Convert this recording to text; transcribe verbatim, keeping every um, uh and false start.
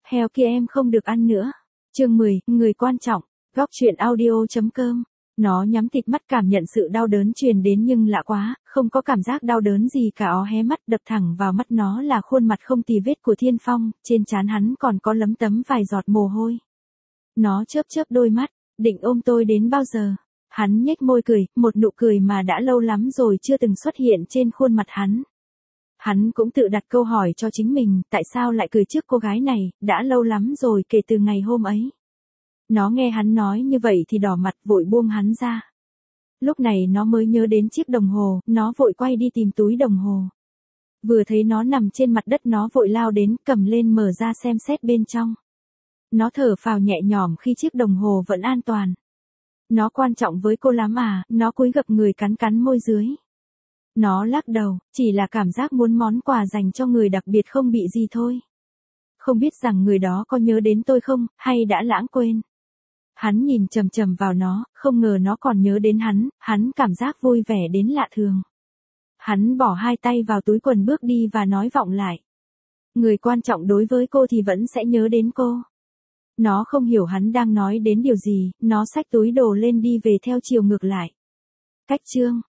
Heo kia em không được ăn nữa. Chương mười, người quan trọng. Góc truyện audio.com. Nó nhắm tịt mắt cảm nhận sự đau đớn truyền đến nhưng lạ quá, không có cảm giác đau đớn gì cả. Ó hé mắt, đập thẳng vào mắt nó là khuôn mặt không tì vết của Thiên Phong, trên trán hắn còn có lấm tấm vài giọt mồ hôi. Nó chớp chớp đôi mắt, định ôm tôi đến bao giờ? Hắn nhếch môi cười, một nụ cười mà đã lâu lắm rồi chưa từng xuất hiện trên khuôn mặt hắn. Hắn cũng tự đặt câu hỏi cho chính mình, tại sao lại cười trước cô gái này, đã lâu lắm rồi kể từ ngày hôm ấy. Nó nghe hắn nói như vậy thì đỏ mặt, vội buông hắn ra. Lúc này nó mới nhớ đến chiếc đồng hồ, nó vội quay đi tìm túi đồng hồ. Vừa thấy nó nằm trên mặt đất nó vội lao đến, cầm lên mở ra xem xét bên trong. Nó thở phào nhẹ nhõm khi chiếc đồng hồ vẫn an toàn. Nó quan trọng với cô lắm à? Nó cúi gập người cắn cắn môi dưới. Nó lắc đầu, chỉ là cảm giác muốn món quà dành cho người đặc biệt không bị gì thôi. Không biết rằng người đó có nhớ đến tôi không, hay đã lãng quên. Hắn nhìn chằm chằm vào nó, không ngờ nó còn nhớ đến hắn, hắn cảm giác vui vẻ đến lạ thường. Hắn bỏ hai tay vào túi quần bước đi và nói vọng lại. Người quan trọng đối với cô thì vẫn sẽ nhớ đến cô. Nó không hiểu hắn đang nói đến điều gì, nó xách túi đồ lên đi về theo chiều ngược lại. Cách chương